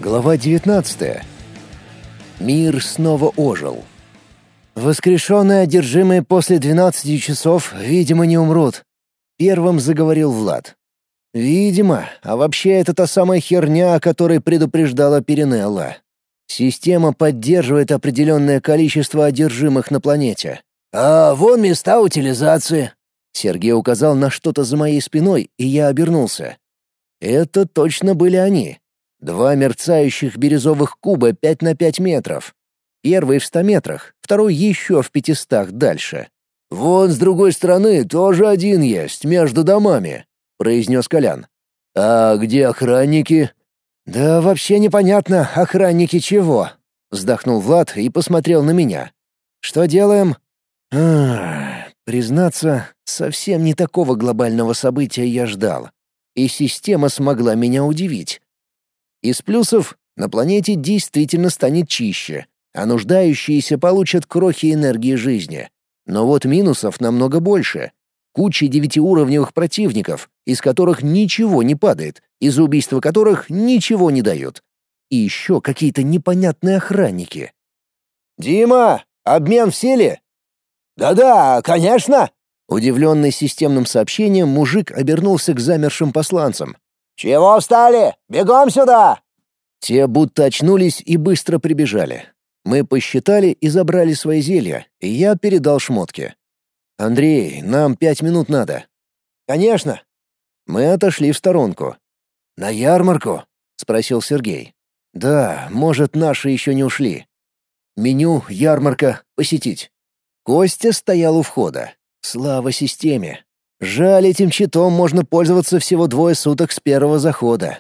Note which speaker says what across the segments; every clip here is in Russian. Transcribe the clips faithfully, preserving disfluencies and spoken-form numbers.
Speaker 1: Глава девятнадцатая. Мир снова ожил. «Воскрешенные одержимые после двенадцати часов, видимо, не умрут», — первым заговорил Влад. «Видимо, а вообще это та самая херня, о которой предупреждала Перинелла. Система поддерживает определенное количество одержимых на планете». «А вон места утилизации», — Сергей указал на что-то за моей спиной, и я обернулся. Это точно были они. Два мерцающих бирюзовых куба пять на пять метров. Первый в ста метрах, второй еще в пятистах дальше. «Вон с другой стороны тоже один есть, между домами», — произнес Колян. «А где охранники?» «Да вообще непонятно, охранники чего», — вздохнул Влад и посмотрел на меня. «Что делаем?» Ах, признаться, совсем не такого глобального события я ждал. И система смогла меня удивить. Из плюсов на планете действительно станет чище, а нуждающиеся получат крохи энергии жизни. Но вот минусов намного больше. Куча девятиуровневых противников, из которых ничего не падает, из убийства которых ничего не дают. И еще какие-то непонятные охранники. «Дима, обмен в силе?» «Да-да, конечно!» Удивленный системным сообщением, мужик обернулся к замершим посланцам. «Чего встали? Бегом сюда!» Те будто очнулись и быстро прибежали. Мы посчитали и забрали свои зелья, и я передал шмотки. «Андрей, нам пять минут надо». «Конечно». Мы отошли в сторонку. «На ярмарку?» — спросил Сергей. «Да, может, наши еще не ушли». Меню, ярмарка, посетить. Костя стоял у входа. Слава системе. Жаль, этим читом можно пользоваться всего двое суток с первого захода.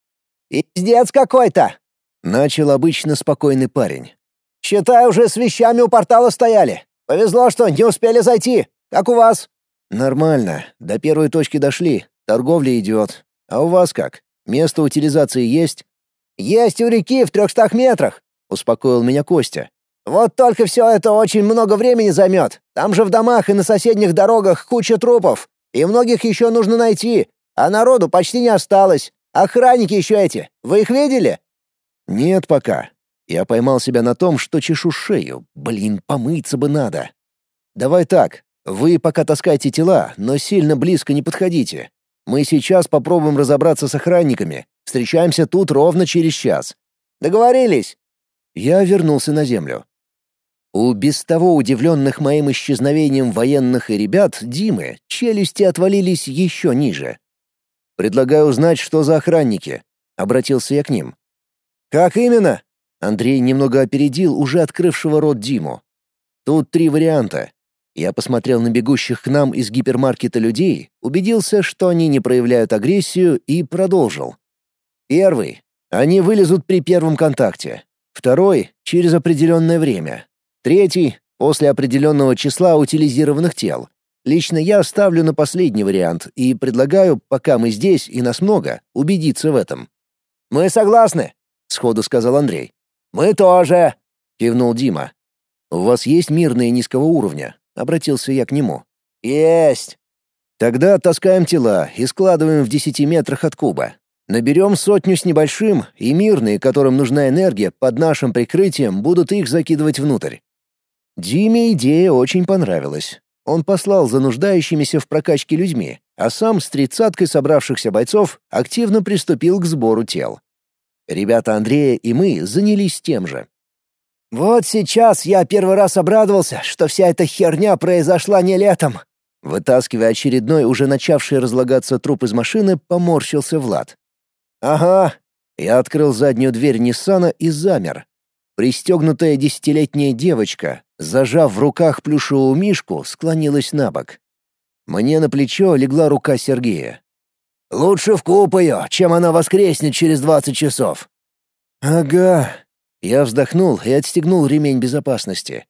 Speaker 1: «Пиздец какой-то!» — начал обычно спокойный парень. «Считай, уже с вещами у портала стояли. Повезло, что не успели зайти. Как у вас?» «Нормально. До первой точки дошли. Торговля идет. А у вас как? Место утилизации есть?» «Есть у реки в трехстах метрах», — успокоил меня Костя. «Вот только все это очень много времени займет. Там же в домах и на соседних дорогах куча трупов. И многих еще нужно найти. А народу почти не осталось. Охранники еще эти. Вы их видели?» «Нет пока». Я поймал себя на том, что чешу шею. Блин, помыться бы надо. «Давай так. Вы пока таскайте тела, но сильно близко не подходите. Мы сейчас попробуем разобраться с охранниками. Встречаемся тут ровно через час». «Договорились». Я вернулся на землю. У без того удивленных моим исчезновением военных и ребят Димы челюсти отвалились еще ниже. «Предлагаю узнать, что за охранники», — обратился я к ним. «Как именно?» Андрей немного опередил уже открывшего рот Диму. «Тут три варианта». Я посмотрел на бегущих к нам из гипермаркета людей, убедился, что они не проявляют агрессию, и продолжил. Первый. Они вылезут при первом контакте. Второй — через определенное время. Третий — после определенного числа утилизированных тел. Лично я ставлю на последний вариант и предлагаю, пока мы здесь и нас много, убедиться в этом. «Мы согласны», — сходу сказал Андрей. «Мы тоже», — кивнул Дима. «У вас есть мирные низкого уровня?» — обратился я к нему. «Есть». «Тогда таскаем тела и складываем в десяти метрах от куба. Наберем сотню с небольшим, и мирные, которым нужна энергия, под нашим прикрытием будут их закидывать внутрь». Диме идея очень понравилась. Он послал за нуждающимися в прокачке людьми, а сам с тридцаткой собравшихся бойцов активно приступил к сбору тел. Ребята Андрея и мы занялись тем же. «Вот сейчас я первый раз обрадовался, что вся эта херня произошла не летом». Вытаскивая очередной, уже начавший разлагаться труп из машины, поморщился Влад. «Ага». Я открыл заднюю дверь Ниссана и замер. Пристегнутая десятилетняя девочка, зажав в руках плюшевую мишку, склонилась на бок. Мне на плечо легла рука Сергея. «Лучше вкуп ее, чем она воскреснет через двадцать часов». «Ага». Я вздохнул и отстегнул ремень безопасности.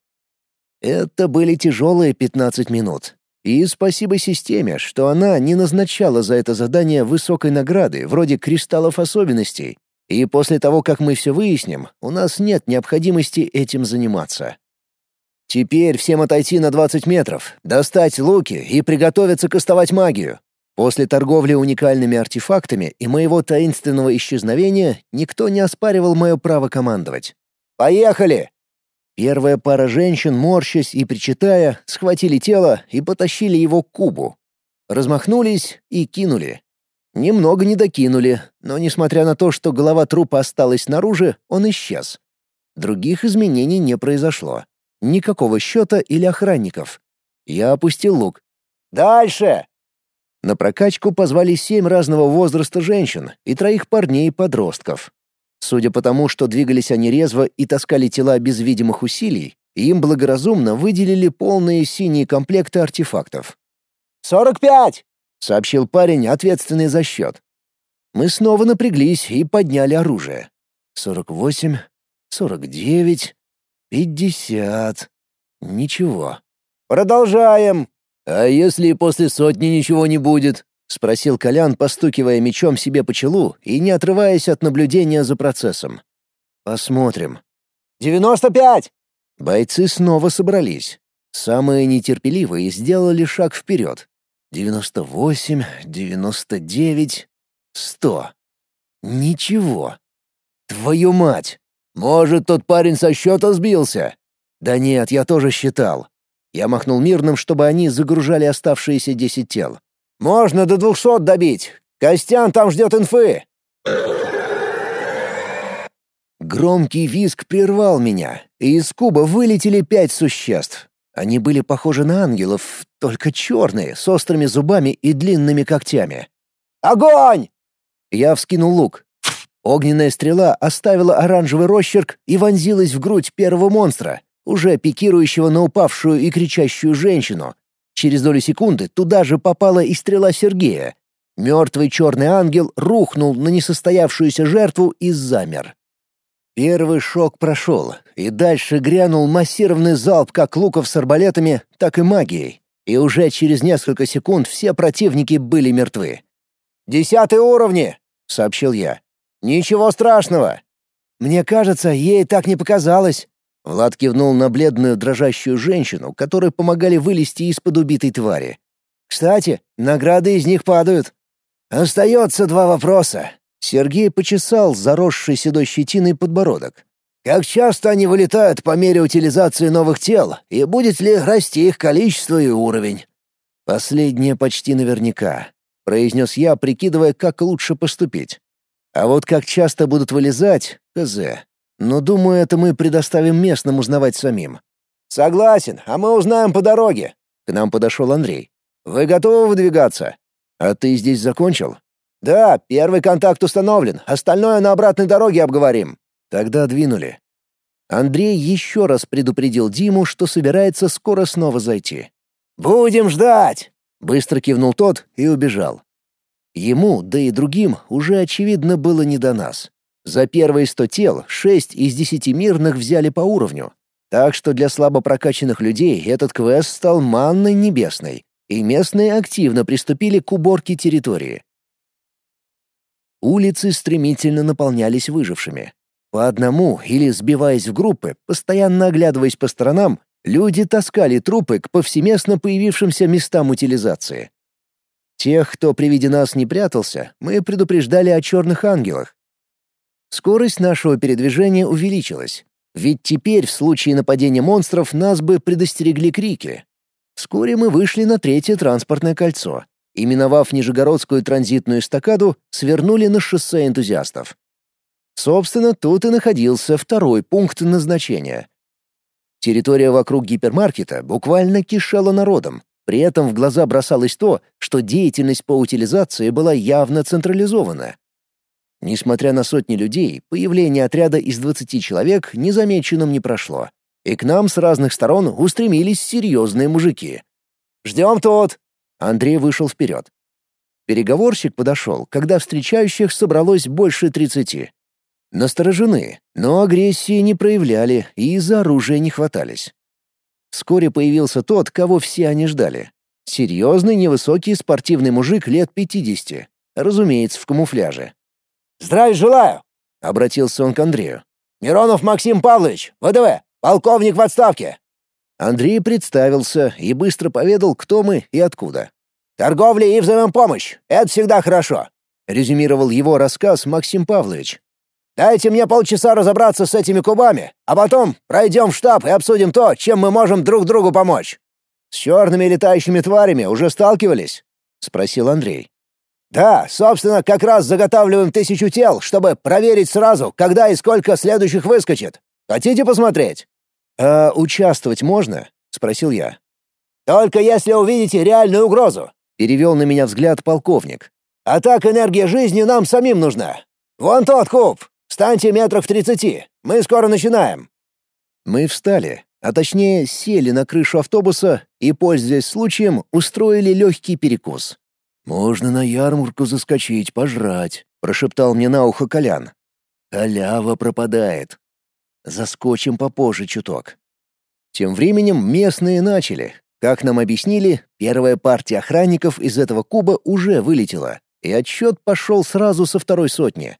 Speaker 1: Это были тяжелые пятнадцать минут. И спасибо системе, что она не назначала за это задание высокой награды, вроде кристаллов особенностей. И после того, как мы все выясним, у нас нет необходимости этим заниматься. Теперь всем отойти на двадцать метров, достать луки и приготовиться кастовать магию. После торговли уникальными артефактами и моего таинственного исчезновения никто не оспаривал мое право командовать. «Поехали!» Первая пара женщин, морщась и причитая, схватили тело и потащили его к кубу. Размахнулись и кинули. Немного не докинули, но, несмотря на то, что голова трупа осталась снаружи, он исчез. Других изменений не произошло. Никакого счета или охранников. Я опустил лук. «Дальше!» На прокачку позвали семь разного возраста женщин и троих парней-подростков. Судя по тому, что двигались они резво и таскали тела без видимых усилий, им благоразумно выделили полные синие комплекты артефактов. «Сорок пять!» — сообщил парень, ответственный за счет. Мы снова напряглись и подняли оружие. «Сорок восемь, сорок девять, пятьдесят...» Ничего. «Продолжаем!» «А если после сотни ничего не будет?» — спросил Колян, постукивая мечом себе по челу и не отрываясь от наблюдения за процессом. «Посмотрим». «Девяносто пять!» Бойцы снова собрались. Самые нетерпеливые сделали шаг вперед. «Девяносто восемь, девяносто девять, сто...» «Ничего. Твою мать! Может, тот парень со счета сбился?» «Да нет, я тоже считал». Я махнул мирным, чтобы они загружали оставшиеся десять тел. «Можно до двухсот добить. Костян там ждет инфы». Громкий визг прервал меня, и из куба вылетели пять существ. Они были похожи на ангелов, только черные, с острыми зубами и длинными когтями. «Огонь!» Я вскинул лук. Огненная стрела оставила оранжевый росчерк и вонзилась в грудь первого монстра, уже пикирующего на упавшую и кричащую женщину. Через долю секунды туда же попала и стрела Сергея. Мертвый черный ангел рухнул на несостоявшуюся жертву и замер. Первый шок прошел, и дальше грянул массированный залп как луков с арбалетами, так и магией. И уже через несколько секунд все противники были мертвы. «Десятые уровни!» — сообщил я. «Ничего страшного!» «Мне кажется, ей так не показалось!» Влад кивнул на бледную дрожащую женщину, которой помогали вылезти из-под убитой твари. «Кстати, награды из них падают». «Остается два вопроса». Сергей почесал заросший седой щетиной подбородок. «Как часто они вылетают по мере утилизации новых тел, и будет ли расти их количество и уровень?» «Последнее почти наверняка», — произнес я, прикидывая, как лучше поступить. «А вот как часто будут вылезать — хз. Но, думаю, это мы предоставим местным узнавать самим». «Согласен, а мы узнаем по дороге». К нам подошел Андрей. «Вы готовы выдвигаться?» «А ты здесь закончил?» «Да, первый контакт установлен, остальное на обратной дороге обговорим». «Тогда двинули». Андрей еще раз предупредил Диму, что собирается скоро снова зайти. «Будем ждать!» — быстро кивнул тот и убежал. Ему, да и другим, уже очевидно было не до нас. За первые сто тел шесть из десяти мирных взяли по уровню. Так что для слабо прокачанных людей этот квест стал манной небесной, и местные активно приступили к уборке территории. Улицы стремительно наполнялись выжившими. По одному или сбиваясь в группы, постоянно оглядываясь по сторонам, люди таскали трупы к повсеместно появившимся местам утилизации. Тех, кто при виде нас не прятался, мы предупреждали о черных ангелах. Скорость нашего передвижения увеличилась, ведь теперь в случае нападения монстров нас бы предостерегли крики. Вскоре мы вышли на третье транспортное кольцо и, миновав Нижегородскую транзитную эстакаду, свернули на шоссе энтузиастов. Собственно, тут и находился второй пункт назначения. Территория вокруг гипермаркета буквально кишела народом, при этом в глаза бросалось то, что деятельность по утилизации была явно централизована. Несмотря на сотни людей, появление отряда из двадцати человек незамеченным не прошло, и к нам с разных сторон устремились серьезные мужики. «Ждем тут!» Андрей вышел вперед. Переговорщик подошел, когда встречающих собралось больше тридцати. Насторожены, но агрессии не проявляли и из-за оружия не хватались. Вскоре появился тот, кого все они ждали. Серьезный невысокий спортивный мужик лет пятидесяти, разумеется, в камуфляже. «Здравия желаю!» — обратился он к Андрею. «Миронов Максим Павлович, ВДВ, полковник в отставке!» Андрей представился и быстро поведал, кто мы и откуда. Торговля и взаимопомощь — это всегда хорошо», — резюмировал его рассказ Максим Павлович. «Дайте мне полчаса разобраться с этими кубами, а потом пройдем в штаб и обсудим то, чем мы можем друг другу помочь». «С черными летающими тварями уже сталкивались?» — спросил Андрей. «Да, собственно, как раз заготавливаем тысячу тел, чтобы проверить сразу, когда и сколько следующих выскочит. Хотите посмотреть?» «А участвовать можно?» — спросил я. «Только если увидите реальную угрозу», — перевел на меня взгляд полковник. «А так энергия жизни нам самим нужна. Вон тот куб. Встаньте метрах в тридцати. Мы скоро начинаем». Мы встали, а точнее сели на крышу автобуса и, пользуясь случаем, устроили легкий перекус. «Можно на ярмарку заскочить, пожрать», — прошептал мне на ухо Колян. «Халява пропадает. Заскочим попозже чуток». Тем временем местные начали. Как нам объяснили, первая партия охранников из этого куба уже вылетела, и отсчет пошел сразу со второй сотни.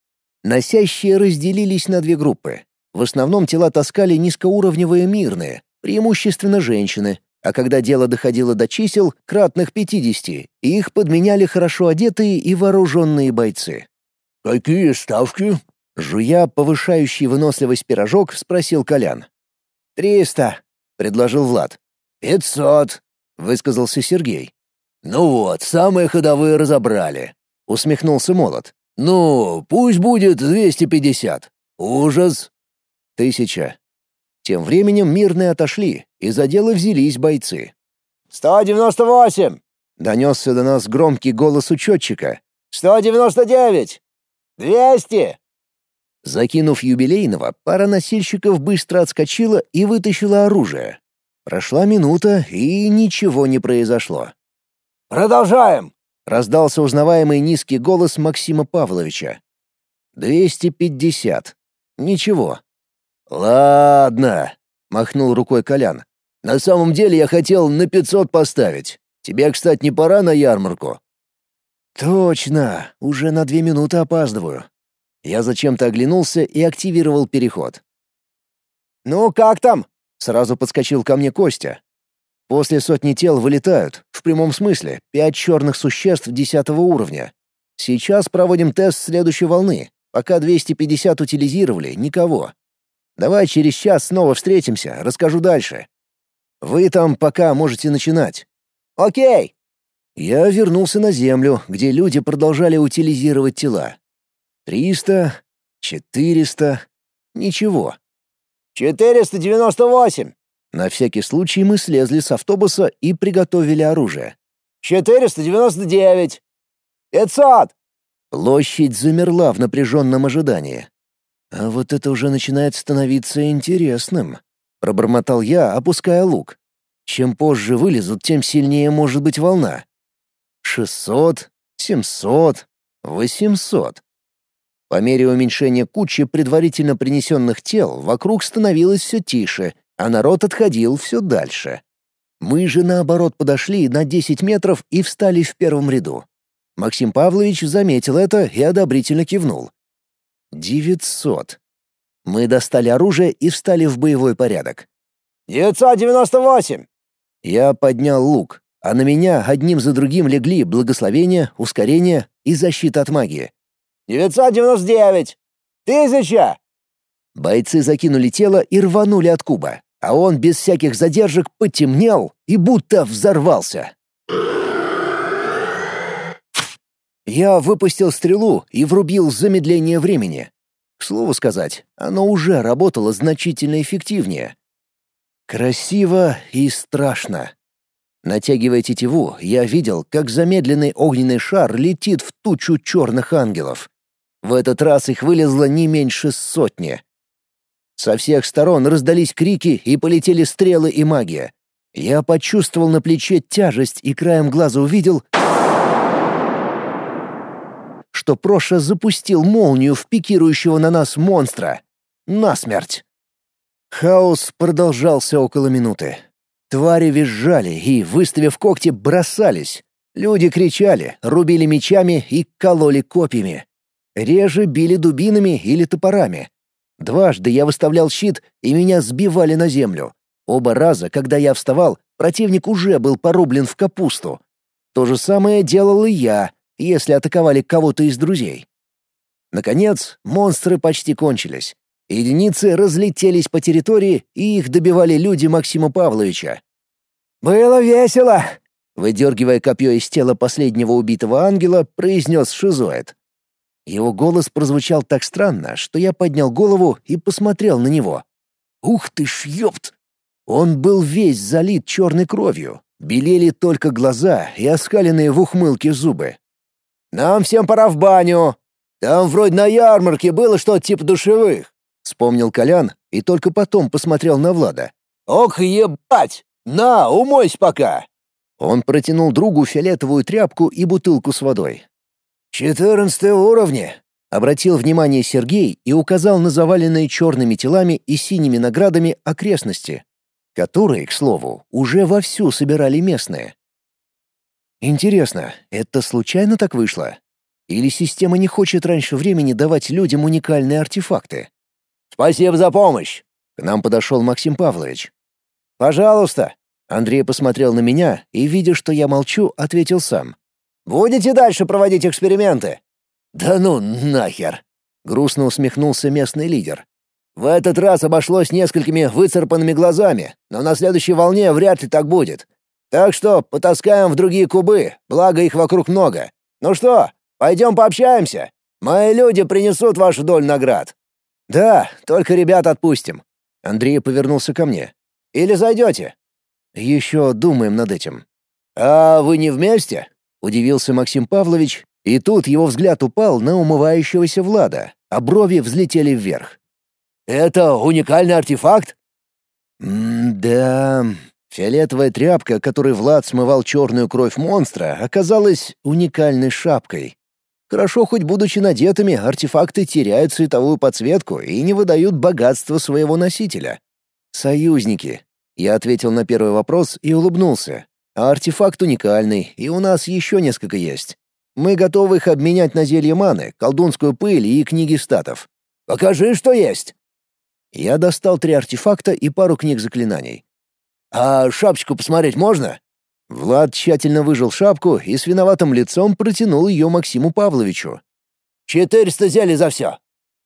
Speaker 1: Носящие разделились на две группы. В основном тела таскали низкоуровневые мирные, преимущественно женщины, а когда дело доходило до чисел, кратных пятидесяти, их подменяли хорошо одетые и вооруженные бойцы. «Какие ставки?» — жуя повышающий выносливость пирожок, спросил Колян. «Триста», — предложил Влад. «Пятьсот», — высказался Сергей. «Ну вот, самые ходовые разобрали», — усмехнулся Молот. «Ну, пусть будет двести пятьдесят. Ужас!» «Тысяча». Тем временем мирные отошли, и за дело взялись бойцы. «Сто девяносто восемь!» — донесся до нас громкий голос учетчика. «Сто девяносто девять! Двести!» Закинув юбилейного, пара носильщиков быстро отскочила и вытащила оружие. Прошла минута, и ничего не произошло. «Продолжаем!» — раздался узнаваемый низкий голос Максима Павловича. «Двести пятьдесят. Ничего». «Ладно», — махнул рукой Колян. «На самом деле я хотел на пятьсот поставить. Тебе, кстати, не пора на ярмарку?» «Точно, уже на две минуты опаздываю». Я зачем-то оглянулся и активировал переход. «Ну, как там?» — сразу подскочил ко мне Костя. «После сотни тел вылетают, в прямом смысле, пять черных существ десятого уровня. Сейчас проводим тест следующей волны. Пока двести пятьдесят утилизировали, никого. Давай через час снова встретимся, расскажу дальше. Вы там пока можете начинать». «Окей». Я вернулся на землю, где люди продолжали утилизировать тела. Триста, четыреста, ничего. «Четыреста девяносто восемь!» На всякий случай мы слезли с автобуса и приготовили оружие. «Четыреста девяносто девять! Пятьсот!» Площадь замерла в напряженном ожидании. «А вот это уже начинает становиться интересным», — пробормотал я, опуская лук. «Чем позже вылезут, тем сильнее может быть волна. Шестьсот, семьсот, восемьсот». По мере уменьшения кучи предварительно принесенных тел вокруг становилось все тише, а народ отходил все дальше. Мы же, наоборот, подошли на десять метров и встали в первом ряду. Максим Павлович заметил это и одобрительно кивнул. девятьсот. Мы достали оружие и встали в боевой порядок. «девятьсот девяносто восемь!» Я поднял лук, а на меня одним за другим легли благословение, ускорение и защита от магии. «девятьсот девяносто девять! Тысяча!» Бойцы закинули тело и рванули от куба, а он без всяких задержек потемнел и будто взорвался. Я выпустил стрелу и врубил замедление времени. К слову сказать, оно уже работало значительно эффективнее. Красиво и страшно. Натягивая тетиву, я видел, как замедленный огненный шар летит в тучу черных ангелов. В этот раз их вылезло не меньше сотни. Со всех сторон раздались крики и полетели стрелы и магия. Я почувствовал на плече тяжесть и краем глаза увидел, что Проша запустил молнию в пикирующего на нас монстра. Насмерть. Хаос продолжался около минуты. Твари визжали и, выставив когти, бросались. Люди кричали, рубили мечами и кололи копьями. Реже били дубинами или топорами. Дважды я выставлял щит, и меня сбивали на землю. Оба раза, когда я вставал, противник уже был порублен в капусту. То же самое делал и я, если атаковали кого-то из друзей. Наконец, монстры почти кончились. Единицы разлетелись по территории, и их добивали люди Максима Павловича. «Было весело!» — выдергивая копье из тела последнего убитого ангела, произнес шизоид. Его голос прозвучал так странно, что я поднял голову и посмотрел на него. «Ух ты ж, ёпт!» Он был весь залит черной кровью, белели только глаза и оскаленные в ухмылке зубы. «Нам всем пора в баню! Там вроде на ярмарке было что-то типа душевых!» — вспомнил Колян и только потом посмотрел на Влада. «Ох, ебать! На, умойся пока!» Он протянул другу фиолетовую тряпку и бутылку с водой. «Четырнадцатые уровни!» — обратил внимание Сергей и указал на заваленные черными телами и синими наградами окрестности, которые, к слову, уже вовсю собирали местные. Интересно, это случайно так вышло? Или система не хочет раньше времени давать людям уникальные артефакты? «Спасибо за помощь!» — к нам подошел Максим Павлович. «Пожалуйста!» — Андрей посмотрел на меня и, видя, что я молчу, ответил сам. «Будете дальше проводить эксперименты?» «Да ну нахер!» — грустно усмехнулся местный лидер. «В этот раз обошлось несколькими выцарапанными глазами, но на следующей волне вряд ли так будет. Так что потаскаем в другие кубы, благо их вокруг много. Ну что, пойдем пообщаемся? Мои люди принесут вашу долю наград». «Да, только ребят отпустим». Андрей повернулся ко мне. «Или зайдете?» «Еще думаем над этим». «А вы не вместе?» — удивился Максим Павлович, и тут его взгляд упал на умывающегося Влада, а брови взлетели вверх. «Это уникальный артефакт?» «М-да...» Фиолетовая тряпка, которой Влад смывал черную кровь монстра, оказалась уникальной шапкой. Хорошо, хоть будучи надетыми, артефакты теряют цветовую подсветку и не выдают богатство своего носителя. «Союзники», — я ответил на первый вопрос и улыбнулся. «А артефакт уникальный, и у нас еще несколько есть. Мы готовы их обменять на зелье маны, колдунскую пыль и книги статов». «Покажи, что есть!» Я достал три артефакта и пару книг заклинаний. «А шапочку посмотреть можно?» Влад тщательно выжал шапку и с виноватым лицом протянул ее Максиму Павловичу. «Четыреста зелий за все!»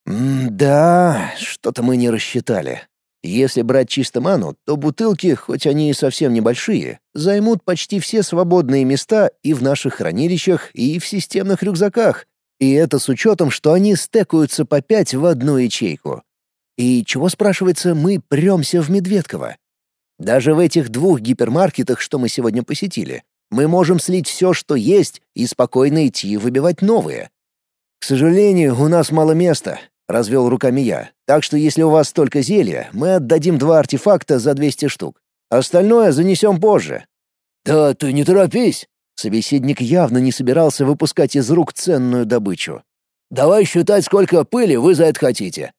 Speaker 1: «М-да, что-то мы не рассчитали. Если брать чисто ману, то бутылки, хоть они и совсем небольшие, займут почти все свободные места и в наших хранилищах, и в системных рюкзаках. И это с учетом, что они стекаются по пять в одну ячейку. И чего, спрашивается, мы премся в Медведково? Даже в этих двух гипермаркетах, что мы сегодня посетили, мы можем слить все, что есть, и спокойно идти выбивать новые. К сожалению, у нас мало места, — развел руками я. Так что если у вас только зелья, мы отдадим два артефакта за двести штук. Остальное занесем позже. Да ты не торопись. Собеседник явно не собирался выпускать из рук ценную добычу. Давай считать, сколько пыли вы за это хотите.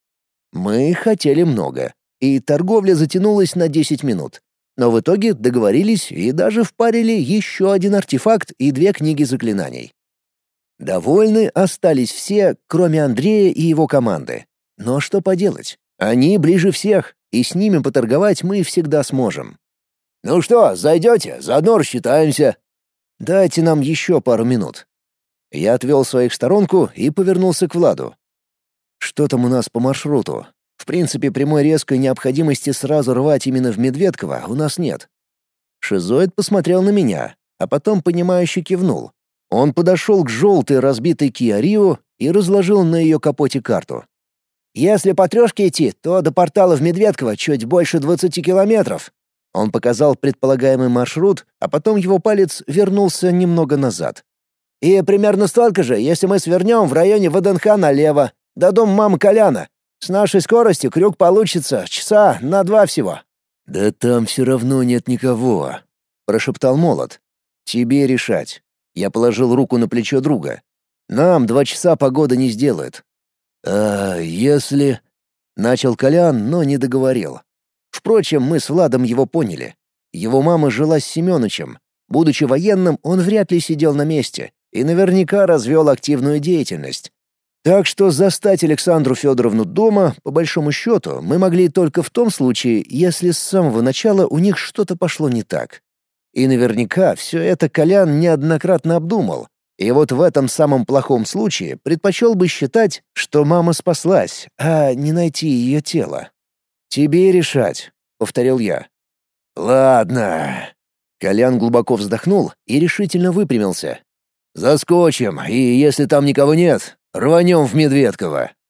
Speaker 1: Мы хотели много, и торговля затянулась на десять минут. Но в итоге договорились и даже впарили еще один артефакт и две книги заклинаний. Довольны остались все, кроме Андрея и его команды. Но что поделать? Они ближе всех, и с ними поторговать мы всегда сможем. «Ну что, зайдете? Заодно рассчитаемся». «Дайте нам еще пару минут». Я отвел своих в сторонку и повернулся к Владу. «Что там у нас по маршруту? В принципе, прямой резкой необходимости сразу рвать именно в Медведково у нас нет». Шизоид посмотрел на меня, а потом понимающе кивнул. Он подошел к желтой разбитой Kia Rio и разложил на ее капоте карту. «Если по трешке идти, то до портала в Медведково чуть больше двадцати километров». Он показал предполагаемый маршрут, а потом его палец вернулся немного назад. «И примерно столько же, если мы свернем в районе ВДНХ налево, до дома мамы Коляна. С нашей скоростью крюк получится часа на два всего». «Да там все равно нет никого», — прошептал Молот. «Тебе решать». Я положил руку на плечо друга. «Нам два часа погода не сделает». «А если...» — начал Колян, но не договорил. Впрочем, мы с Владом его поняли. Его мама жила с Семёнычем. Будучи военным, он вряд ли сидел на месте и наверняка развел активную деятельность. Так что застать Александру Федоровну дома, по большому счету, мы могли только в том случае, если с самого начала у них что-то пошло не так. И наверняка все это Колян неоднократно обдумал. И вот в этом самом плохом случае предпочел бы считать, что мама спаслась, а не найти ее тело. «Тебе решать», — повторил я. «Ладно». Колян глубоко вздохнул и решительно выпрямился. «Заскочим, и если там никого нет, рванем в Медведково.